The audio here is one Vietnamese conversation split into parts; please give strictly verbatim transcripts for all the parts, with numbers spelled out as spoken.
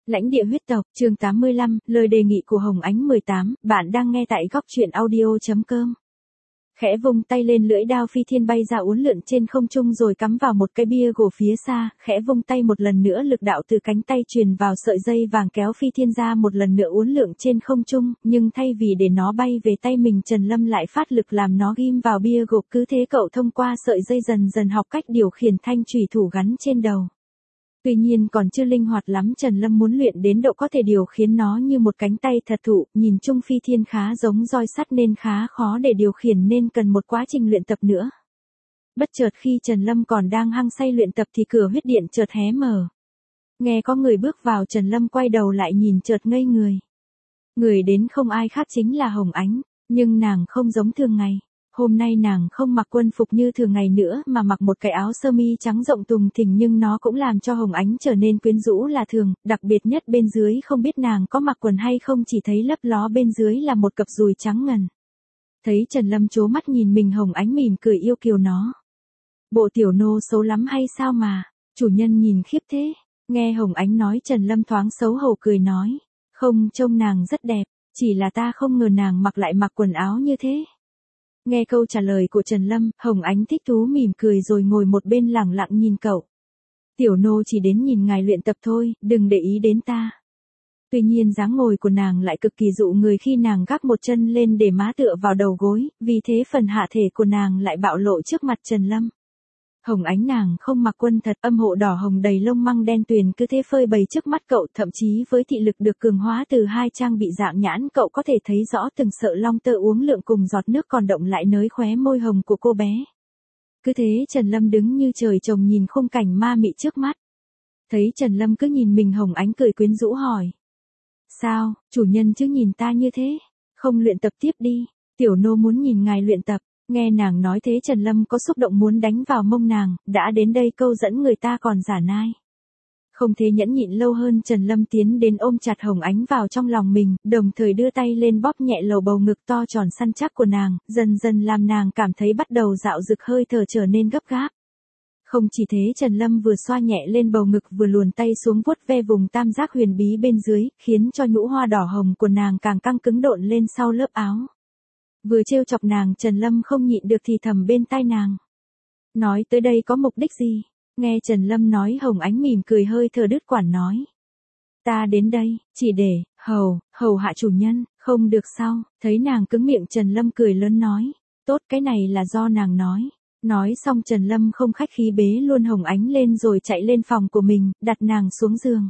Lãnh địa huyết tộc, chương tám mươi lăm, lời đề nghị của Hồng Ánh mười tám, bạn đang nghe tại góc truyện audio.com. Khẽ vung tay lên, lưỡi đao phi thiên bay ra uốn lượn trên không trung rồi cắm vào một cái bia gỗ phía xa, khẽ vung tay một lần nữa, lực đạo từ cánh tay truyền vào sợi dây vàng kéo phi thiên ra một lần nữa uốn lượn trên không trung, nhưng thay vì để nó bay về tay mình, Trần Lâm lại phát lực làm nó ghim vào bia gỗ, cứ thế cậu thông qua sợi dây dần dần học cách điều khiển thanh chùy thủ gắn trên đầu. Tuy nhiên còn chưa linh hoạt lắm, Trần Lâm muốn luyện đến độ có thể điều khiển nó như một cánh tay thật thụ, nhìn chung phi thiên khá giống roi sắt nên khá khó để điều khiển, nên cần một quá trình luyện tập nữa. Bất chợt khi Trần Lâm còn đang hăng say luyện tập thì cửa huyết điện chợt hé mở. Nghe có người bước vào, Trần Lâm quay đầu lại nhìn chợt ngây người. Người đến không ai khác chính là Hồng Ánh, nhưng nàng không giống thường ngày. Hôm nay nàng không mặc quân phục như thường ngày nữa mà mặc một cái áo sơ mi trắng rộng tùng thình, nhưng nó cũng làm cho Hồng Ánh trở nên quyến rũ lạ thường, đặc biệt nhất bên dưới không biết nàng có mặc quần hay không, chỉ thấy lấp ló bên dưới là một cặp dùi trắng ngần. Thấy Trần Lâm trố mắt nhìn mình, Hồng Ánh mỉm cười yêu kiều nó. Bộ tiểu nô xấu lắm hay sao mà, chủ nhân nhìn khiếp thế. Nghe Hồng Ánh nói, Trần Lâm thoáng xấu hổ cười nói, không, trông nàng rất đẹp, chỉ là ta không ngờ nàng mặc lại mặc quần áo như thế. Nghe câu trả lời của Trần Lâm, Hồng Ánh thích thú mỉm cười rồi ngồi một bên lẳng lặng nhìn cậu. Tiểu nô chỉ đến nhìn ngài luyện tập thôi, đừng để ý đến ta. Tuy nhiên dáng ngồi của nàng lại cực kỳ dụ người khi nàng gác một chân lên để má tựa vào đầu gối, vì thế phần hạ thể của nàng lại bạo lộ trước mặt Trần Lâm. Hồng Ánh nàng không mặc quân thật, âm hộ đỏ hồng đầy lông măng đen tuyền cứ thế phơi bày trước mắt cậu, thậm chí với thị lực được cường hóa từ hai trang bị dạng nhãn, cậu có thể thấy rõ từng sợi long tơ uốn lượn cùng giọt nước còn động lại nới khóe môi hồng của cô bé. Cứ thế Trần Lâm đứng như trời trồng nhìn khung cảnh ma mị trước mắt. Thấy Trần Lâm cứ nhìn mình, Hồng Ánh cười quyến rũ hỏi. Sao, chủ nhân chứ nhìn ta như thế, không luyện tập tiếp đi, tiểu nô muốn nhìn ngài luyện tập. Nghe nàng nói thế, Trần Lâm có xúc động muốn đánh vào mông nàng, đã đến đây câu dẫn người ta còn giả nai. Không thể nhẫn nhịn lâu hơn, Trần Lâm tiến đến ôm chặt Hồng Ánh vào trong lòng mình, đồng thời đưa tay lên bóp nhẹ lầu bầu ngực to tròn săn chắc của nàng, dần dần làm nàng cảm thấy bắt đầu dạo dực, hơi thở trở nên gấp gáp. Không chỉ thế, Trần Lâm vừa xoa nhẹ lên bầu ngực vừa luồn tay xuống vuốt ve vùng tam giác huyền bí bên dưới, khiến cho nhũ hoa đỏ hồng của nàng càng căng cứng độn lên sau lớp áo. Vừa trêu chọc nàng, Trần Lâm không nhịn được thì thầm bên tai nàng. Nói tới đây có mục đích gì? Nghe Trần Lâm nói, Hồng Ánh mỉm cười hơi thở đứt quãng nói. Ta đến đây, chỉ để, hầu, hầu hạ chủ nhân, không được sao? Thấy nàng cứng miệng, Trần Lâm cười lớn nói. Tốt, cái này là do nàng nói. Nói xong Trần Lâm không khách khí bế luôn Hồng Ánh lên rồi chạy lên phòng của mình, đặt nàng xuống giường.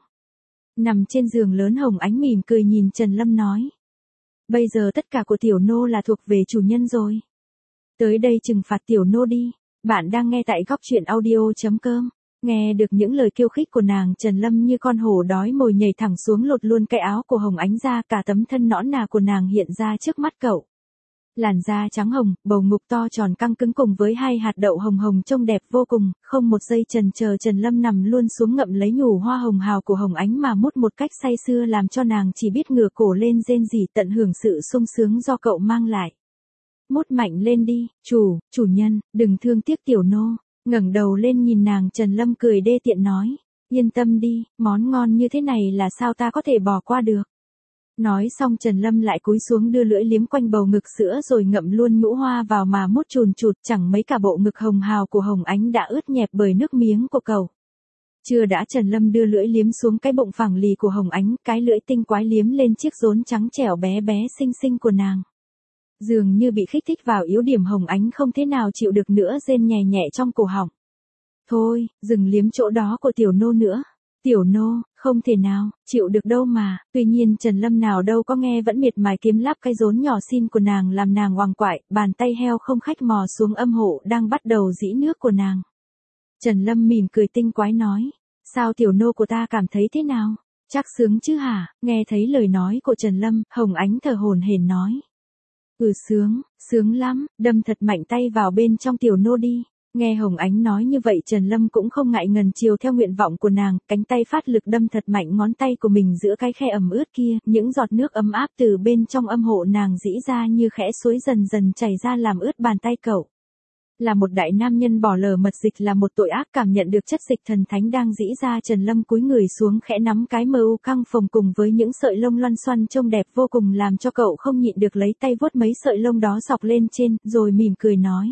Nằm trên giường lớn, Hồng Ánh mỉm cười nhìn Trần Lâm nói. Bây giờ tất cả của tiểu nô là thuộc về chủ nhân rồi. Tới đây trừng phạt tiểu nô đi. Bạn đang nghe tại góc truyện audio.com. Nghe được những lời khiêu khích của nàng, Trần Lâm như con hổ đói mồi nhảy thẳng xuống lột luôn cái áo của Hồng Ánh ra, cả tấm thân nõn nà của nàng hiện ra trước mắt cậu. Làn da trắng hồng, bầu ngực to tròn căng cứng cùng với hai hạt đậu hồng hồng trông đẹp vô cùng, không một giây chần chờ, Trần Lâm nằm luôn xuống ngậm lấy nhủ hoa hồng hào của Hồng Ánh mà mút một cách say sưa, làm cho nàng chỉ biết ngửa cổ lên rên rỉ tận hưởng sự sung sướng do cậu mang lại. Mút mạnh lên đi, chủ, chủ nhân, đừng thương tiếc tiểu nô. Ngẩng đầu lên nhìn nàng, Trần Lâm cười đê tiện nói, yên tâm đi, món ngon như thế này là sao ta có thể bỏ qua được. Nói xong Trần Lâm lại cúi xuống đưa lưỡi liếm quanh bầu ngực sữa rồi ngậm luôn nhũ hoa vào mà mút chùn chụt, chẳng mấy cả bộ ngực hồng hào của Hồng Ánh đã ướt nhẹp bởi nước miếng của cậu. Chưa đã Trần Lâm đưa lưỡi liếm xuống cái bụng phẳng lì của Hồng Ánh, cái lưỡi tinh quái liếm lên chiếc rốn trắng trẻo bé bé xinh xinh của nàng. Dường như bị kích thích vào yếu điểm, Hồng Ánh không thế nào chịu được nữa, rên nhẹ nhẹ trong cổ họng. Thôi, dừng liếm chỗ đó của tiểu nô nữa. Tiểu nô, không thể nào, chịu được đâu mà. Tuy nhiên Trần Lâm nào đâu có nghe, vẫn miệt mài kiếm lắp cái rốn nhỏ xin của nàng, làm nàng oằng quại, bàn tay heo không khách mò xuống âm hộ đang bắt đầu dĩ nước của nàng. Trần Lâm mỉm cười tinh quái nói, sao tiểu nô của ta cảm thấy thế nào? Chắc sướng chứ hả? Nghe thấy lời nói của Trần Lâm, Hồng Ánh thở hổn hển nói. Ừ sướng, sướng lắm, đâm thật mạnh tay vào bên trong tiểu nô đi. Nghe Hồng Ánh nói như vậy, Trần Lâm cũng không ngại ngần chiều theo nguyện vọng của nàng, cánh tay phát lực đâm thật mạnh ngón tay của mình giữa cái khe ẩm ướt kia, những giọt nước ấm áp từ bên trong âm hộ nàng dĩ ra như khẽ suối dần dần chảy ra làm ướt bàn tay cậu. Là một đại nam nhân bỏ lờ mật dịch là một tội ác. Cảm nhận được chất dịch thần thánh đang dĩ ra, Trần Lâm cúi người xuống khẽ nắm cái mờ u căng phồng cùng với những sợi lông loăn xoăn trông đẹp vô cùng làm cho cậu không nhịn được lấy tay vuốt mấy sợi lông đó dọc lên trên, rồi mỉm cười nói.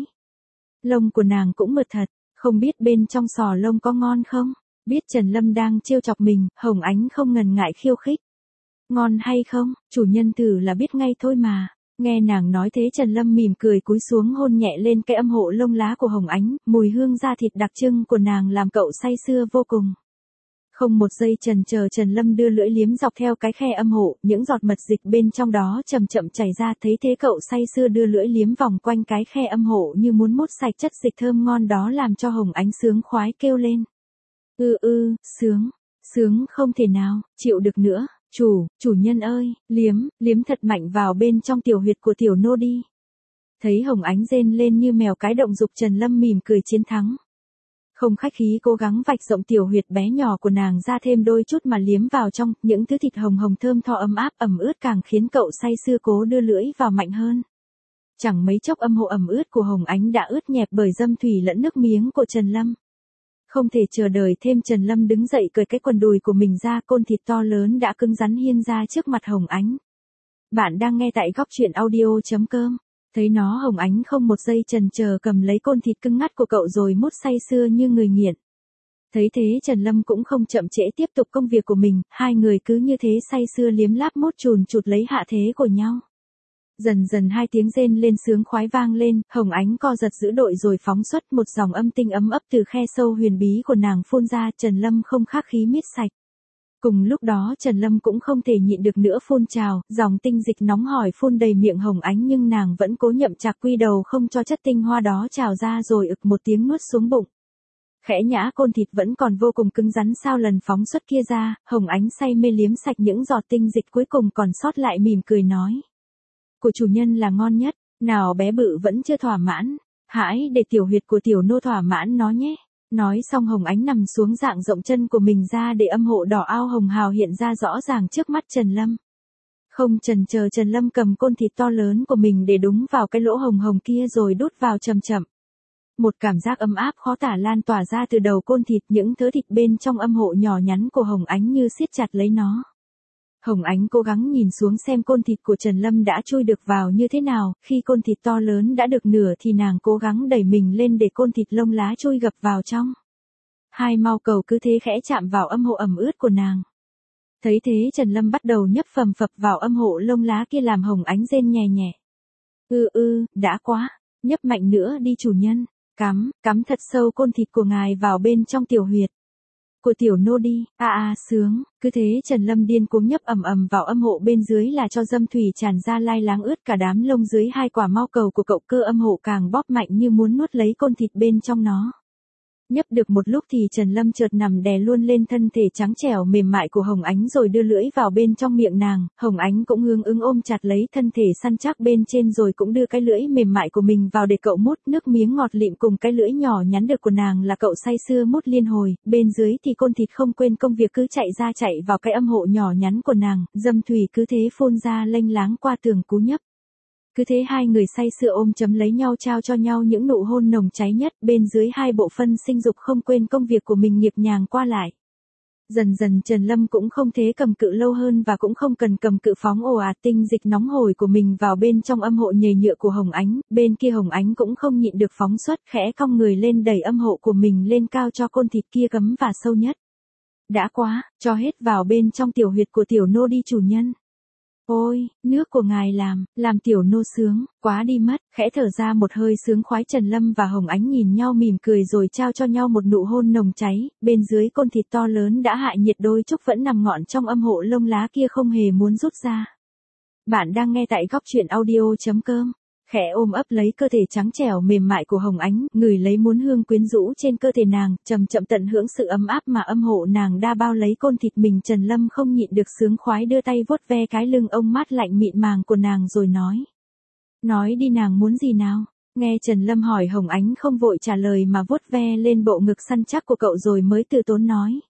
Lông của nàng cũng mượt thật, không biết bên trong sò lông có ngon không? Biết Trần Lâm đang trêu chọc mình, Hồng Ánh không ngần ngại khiêu khích. Ngon hay không, chủ nhân thử là biết ngay thôi mà. Nghe nàng nói thế Trần Lâm mỉm cười cúi xuống hôn nhẹ lên cái âm hộ lông lá của Hồng Ánh, mùi hương da thịt đặc trưng của nàng làm cậu say sưa vô cùng. Không một giây chần chờ Trần Lâm đưa lưỡi liếm dọc theo cái khe âm hộ, những giọt mật dịch bên trong đó chậm chậm chảy ra, thấy thế cậu say sưa đưa lưỡi liếm vòng quanh cái khe âm hộ như muốn mút sạch chất dịch thơm ngon đó làm cho Hồng Ánh sướng khoái kêu lên. Ư ư, sướng, sướng không thể nào, chịu được nữa. Chủ, chủ nhân ơi, liếm, liếm thật mạnh vào bên trong tiểu huyệt của tiểu nô đi. Thấy Hồng Ánh rên lên như mèo cái động dục Trần Lâm mỉm cười chiến thắng. Không khách khí cố gắng vạch rộng tiểu huyệt bé nhỏ của nàng ra thêm đôi chút mà liếm vào trong, những thứ thịt hồng hồng thơm tho ấm áp ẩm ướt càng khiến cậu say sưa cố đưa lưỡi vào mạnh hơn. Chẳng mấy chốc âm hộ ẩm ướt của Hồng Ánh đã ướt nhẹp bởi dâm thủy lẫn nước miếng của Trần Lâm. Không thể chờ đợi thêm Trần Lâm đứng dậy cởi cái quần đùi của mình ra, côn thịt to lớn đã cứng rắn hiên ra trước mặt Hồng Ánh. Bạn đang nghe tại góc truyện audio chấm com. Thấy nó Hồng Ánh không một giây chần chờ cầm lấy côn thịt cứng ngắt của cậu rồi mút say sưa như người nghiện. Thấy thế Trần Lâm cũng không chậm trễ tiếp tục công việc của mình, hai người cứ như thế say sưa liếm láp mút chùn chụt lấy hạ thế của nhau. Dần dần hai tiếng rên lên sướng khoái vang lên, Hồng Ánh co giật giữ đội rồi phóng xuất một dòng âm tinh ấm ấp từ khe sâu huyền bí của nàng phun ra, Trần Lâm không khác khí miết sạch. Cùng lúc đó Trần Lâm cũng không thể nhịn được nữa phun trào, dòng tinh dịch nóng hổi phun đầy miệng Hồng Ánh nhưng nàng vẫn cố nhậm chạc quy đầu không cho chất tinh hoa đó trào ra rồi ực một tiếng nuốt xuống bụng. Khẽ nhã côn thịt vẫn còn vô cùng cứng rắn sau lần phóng xuất kia ra, Hồng Ánh say mê liếm sạch những giọt tinh dịch cuối cùng còn sót lại mỉm cười nói. Của chủ nhân là ngon nhất, nào bé bự vẫn chưa thỏa mãn, hãy để tiểu huyệt của tiểu nô thỏa mãn nó nhé. Nói xong Hồng Ánh nằm xuống dạng rộng chân của mình ra để âm hộ đỏ ao hồng hào hiện ra rõ ràng trước mắt Trần Lâm. Không chần chờ Trần Lâm cầm côn thịt to lớn của mình để đúng vào cái lỗ hồng hồng kia rồi đút vào chậm chậm. Một cảm giác ấm áp khó tả lan tỏa ra từ đầu côn thịt, những thớ thịt bên trong âm hộ nhỏ nhắn của Hồng Ánh như siết chặt lấy nó. Hồng Ánh cố gắng nhìn xuống xem côn thịt của Trần Lâm đã chui được vào như thế nào, khi côn thịt to lớn đã được nửa thì nàng cố gắng đẩy mình lên để côn thịt lông lá chui gập vào trong. Hai mao cầu cứ thế khẽ chạm vào âm hộ ẩm ướt của nàng. Thấy thế Trần Lâm bắt đầu nhấp phầm phập vào âm hộ lông lá kia làm Hồng Ánh rên nhẹ nhẹ. Ư ư, đã quá, nhấp mạnh nữa đi chủ nhân, cắm, cắm thật sâu côn thịt của ngài vào bên trong tiểu huyệt của tiểu nô đi, a à, a à, sướng, cứ thế Trần Lâm điên cuồng nhấp ầm ầm vào âm hộ bên dưới là cho dâm thủy tràn ra lai láng ướt cả đám lông dưới hai quả mao cầu của cậu, cơ âm hộ càng bóp mạnh như muốn nuốt lấy côn thịt bên trong nó. Nhấp được một lúc thì Trần Lâm chợt nằm đè luôn lên thân thể trắng trẻo mềm mại của Hồng Ánh rồi đưa lưỡi vào bên trong miệng nàng, Hồng Ánh cũng hướng ứng ôm chặt lấy thân thể săn chắc bên trên rồi cũng đưa cái lưỡi mềm mại của mình vào để cậu mút, nước miếng ngọt lịm cùng cái lưỡi nhỏ nhắn được của nàng là cậu say sưa mút liên hồi, bên dưới thì côn thịt không quên công việc cứ chạy ra chạy vào cái âm hộ nhỏ nhắn của nàng, dâm thủy cứ thế phun ra lênh láng qua tường cú nhấp. Cứ thế hai người say sưa ôm chấm lấy nhau trao cho nhau những nụ hôn nồng cháy nhất, bên dưới hai bộ phân sinh dục không quên công việc của mình nhịp nhàng qua lại. Dần dần Trần Lâm cũng không thế cầm cự lâu hơn và cũng không cần cầm cự phóng ồ ạt tinh dịch nóng hổi của mình vào bên trong âm hộ nhầy nhựa của Hồng Ánh, bên kia Hồng Ánh cũng không nhịn được phóng xuất khẽ cong người lên đẩy âm hộ của mình lên cao cho côn thịt kia cấm và sâu nhất. Đã quá, cho hết vào bên trong tiểu huyệt của tiểu nô đi chủ nhân. Ôi, nước của ngài làm, làm tiểu nô sướng, quá đi mất, khẽ thở ra một hơi sướng khoái Trần Lâm và Hồng Ánh nhìn nhau mỉm cười rồi trao cho nhau một nụ hôn nồng cháy, bên dưới côn thịt to lớn đã hại nhiệt đôi chút vẫn nằm ngọn trong âm hộ lông lá kia không hề muốn rút ra. Bạn đang nghe tại góc truyện audio chấm com. Khẽ ôm ấp lấy cơ thể trắng trẻo mềm mại của Hồng Ánh, ngửi lấy muốn hương quyến rũ trên cơ thể nàng, chậm chậm tận hưởng sự ấm áp mà âm hộ nàng đa bao lấy côn thịt mình. Trần Lâm không nhịn được sướng khoái đưa tay vuốt ve cái lưng ông mát lạnh mịn màng của nàng rồi nói. Nói đi nàng muốn gì nào? Nghe Trần Lâm hỏi Hồng Ánh không vội trả lời mà vuốt ve lên bộ ngực săn chắc của cậu rồi mới từ tốn nói.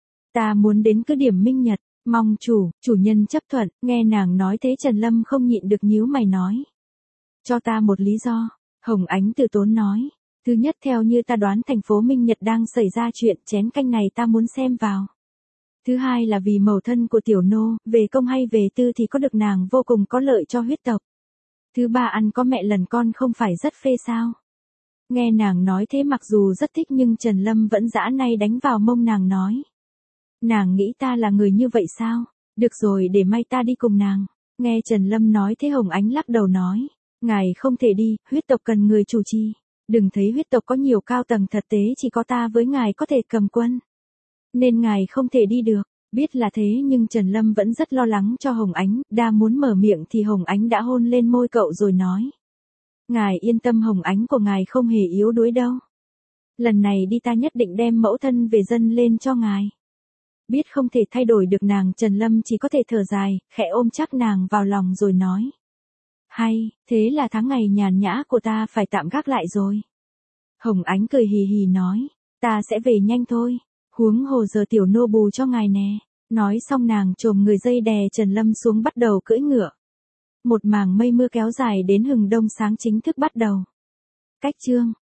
Ta muốn đến cứ điểm minh nhật, mong chủ, chủ nhân chấp thuận. Nghe nàng nói thế Trần Lâm không nhịn được nhíu mày nói. Cho ta một lý do, Hồng Ánh từ tốn nói. Thứ nhất, theo như ta đoán thành phố Minh Nhật đang xảy ra chuyện, chén canh này ta muốn xem vào. Thứ hai là vì mẫu thân của tiểu nô, về công hay về tư thì có được nàng vô cùng có lợi cho huyết tộc. Thứ ba, ăn có mẹ lần con không phải rất phê sao. Nghe nàng nói thế mặc dù rất thích nhưng Trần Lâm vẫn giã nay đánh vào mông nàng nói. Nàng nghĩ ta là người như vậy sao? Được rồi, để may ta đi cùng nàng. Nghe Trần Lâm nói thế Hồng Ánh lắc đầu nói. Ngài không thể đi, huyết tộc cần người chủ trì. Đừng thấy huyết tộc có nhiều cao tầng, thật tế chỉ có ta với ngài có thể cầm quân. Nên ngài không thể đi được. Biết là thế nhưng Trần Lâm vẫn rất lo lắng cho Hồng Ánh, đa muốn mở miệng thì Hồng Ánh đã hôn lên môi cậu rồi nói. Ngài yên tâm, Hồng Ánh của ngài không hề yếu đuối đâu. Lần này đi ta nhất định đem mẫu thân về dâng lên cho ngài. Biết không thể thay đổi được nàng, Trần Lâm chỉ có thể thở dài, khẽ ôm chắc nàng vào lòng rồi nói. Hay, thế là tháng ngày nhàn nhã của ta phải tạm gác lại rồi. Hồng Ánh cười hì hì nói, ta sẽ về nhanh thôi, huống hồ giờ tiểu nô bù cho ngài nè. Nói xong nàng chồm người dây đè Trần Lâm xuống bắt đầu cưỡi ngựa. Một màng mây mưa kéo dài đến hừng đông sáng chính thức bắt đầu. Cách chương